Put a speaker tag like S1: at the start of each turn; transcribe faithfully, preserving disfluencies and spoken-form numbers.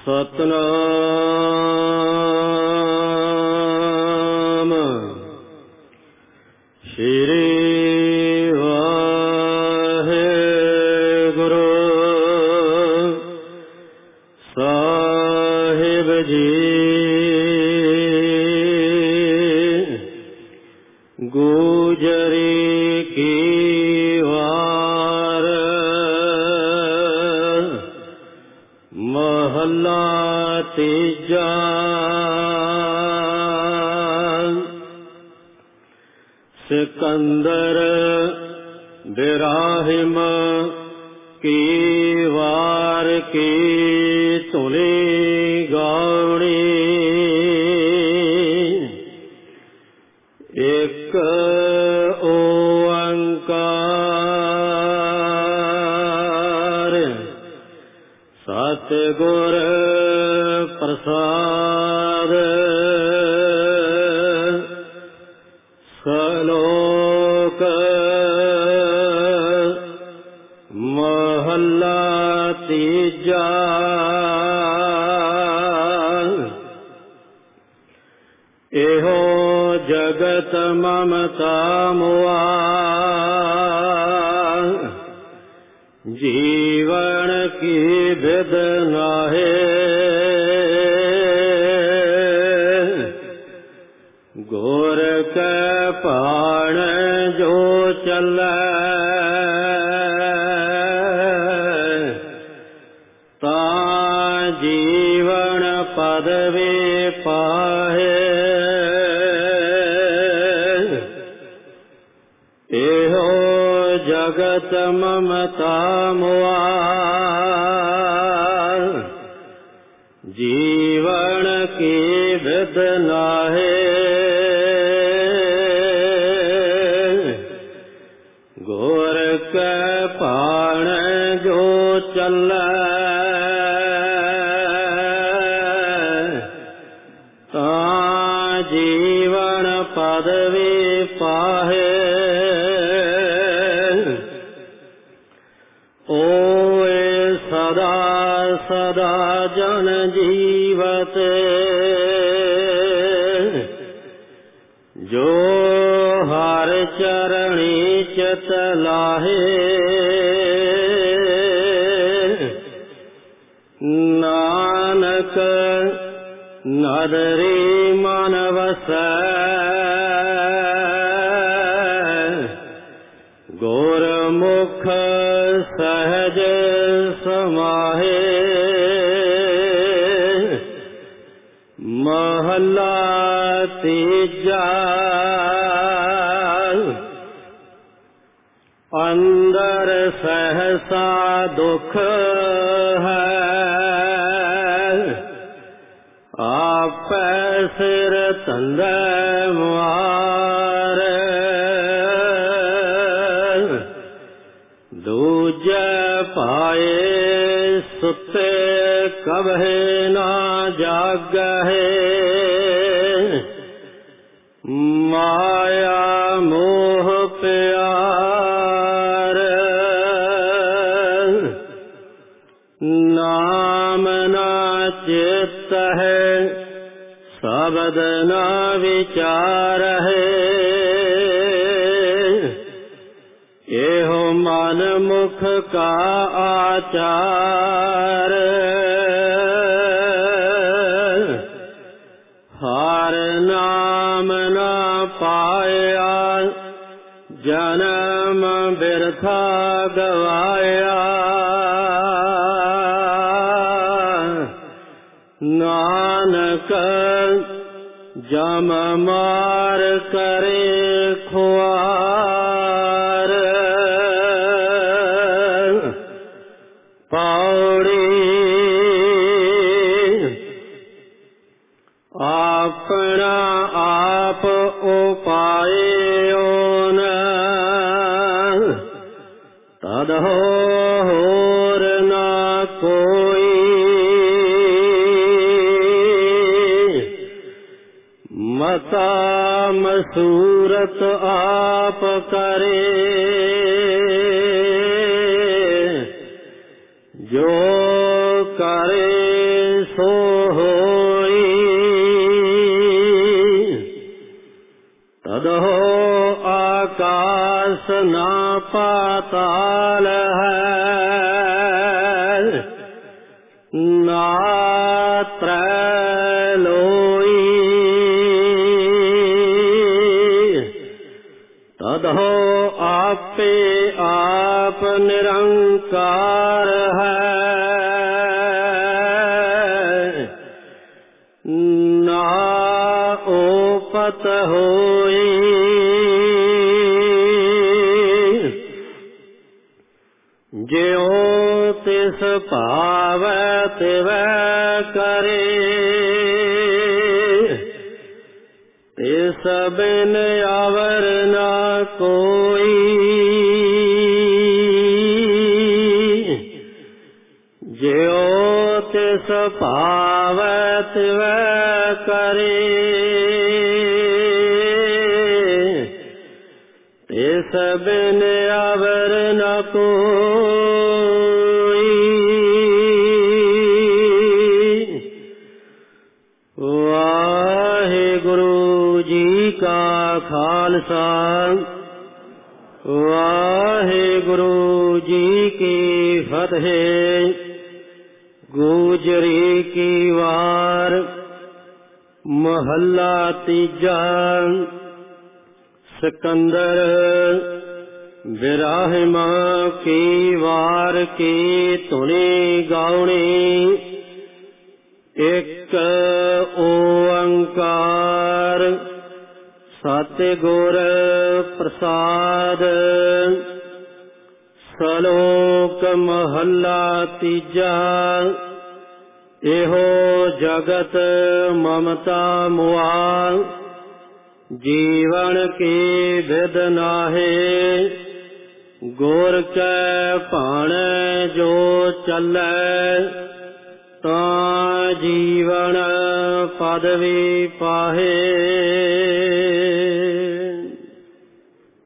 S1: ਸਤਨਾਮ ਸ਼੍ਰੀ ਵਾਹਿਗੁਰੂ ਸਾਹਿਬ ਜੀ। ਗੁਜਰੀ ਕੀ ਵਾਰ ਮਹੱਲਾ ਤੀਜਾ। ਸਿਕੰਦਰ ਬਿਰਾਹਿਮ ਕੀ ਵਾਰ ਕੀ ਧੁਨੀ ਗਾਉਣੀ। ਇੱਕ ਓੰਕਾਰ ਸਤਿਗੁਰ ਪ੍ਰਸਾਦ। ਸਲੋਕ ਮਹੱਲਾ ਤੀਜਾ। ਇਹੋ ਜਗਤ ਮਮਤਾ ਮੁਆ ਜੀਵਨ ਕੀ ਬਿਦ ਨਾਹੇ। ਗੁਰ ਕੈ ਭਾਣ ਜੋ ਚੱਲੈ ਤਾਂ ਜੀਵਨ ਪਦਵੀ ਪਾਹੇ। ਇਹੋ ਜਗਤ ਮਮਤਾ ਮੁਆ ਜੀਵਨ ਕੀ ਬਿਦ ਨਾਹੇ। ਗੁਰ ਕੈ ਭਾਣ ਜੋ ਚੱਲੈ ਤਾਂ ਜੀਵਨ ਪਦਵੀ ਪਾਹੇ। ਓਏ ਸਦਾ ਸਦਾ ਜਨ ਜੀਵਤ ਜੋ ਹਰ ਚਰਣੀ ਚਿਤ ਲਾਹੇ। ਨਾਨਕ ਨਦਰੀ ਮਨ ਵਸੈ ਗੁਰਮੁਖ ਸਹਿਜ ਸਮਾਹੇ। ਮਹੱਲਾ ਤੀਜਾ। ਅੰਦਰ ਸਹਸਾ ਦੁਖ ਹੈ ਆਪੈ ਸਿਰ ਧੰਦੇ ਮਾਰ। ਦੂਜੇ ਪਾਏ ਸੁੱਤੇ ਕਬਹਿ ਨਾ ਜਾਗਹਿ। ਮਾਇਆ ਮੋਹ ਪਿਆਰ ਨਾਮ ਨਾ ਚਿਤ ਹੈ ਸ਼ਬਦ ਨਾ ਵਿਚਾਰ ਹੈ। ਇਹੋ ਮਨ ਮੁਖ ਕਾ ਆਚਾਰ ਹਰ ਨਾਮ ਨਾ ਪਾਇਆ ਜਨਮ ਬਿਰਥਾ ਗਵਾਇਆ। ਨਾਨਕ ਜਮ ਮਾਰ ਕਰੇ ਖੁਆਰ। ਪੌੜੀ ਆਪਣਾ ਆਪ ਉਪਾਇਓਨ ਤਦ ਹੋਰ ਨਾ ਕੋਈ। ਮਤਾ ਮਸੂਰਤ ਆਪ ਕਰੇ ਜੋ ਕਰੇ सो होई तदहो आकाश ना पाताल है ना त्रैलोई तदहो आपे आप निरंकार है ना ओपत होई ज्यों तिस भावै तिवै करे तिस बिन अवर न कोई ज्यों तिस भावै तिवै करे तिस बिन अवर न कोई। वाहिगुरु जी का खालसा वाहिगुरु जी की फतेह। गुजरी की वार महला तीजा। सिकंदर बिराहिमा की वार की धुनी गाउणी। एक ओंकार सतगुर प्रसाद। सलोक महला तीजा। एहो जगत ममता मुआ जीवन की विद नाहे। गुर कै भाणे जो चलै तां जीवन पदवी पाहे।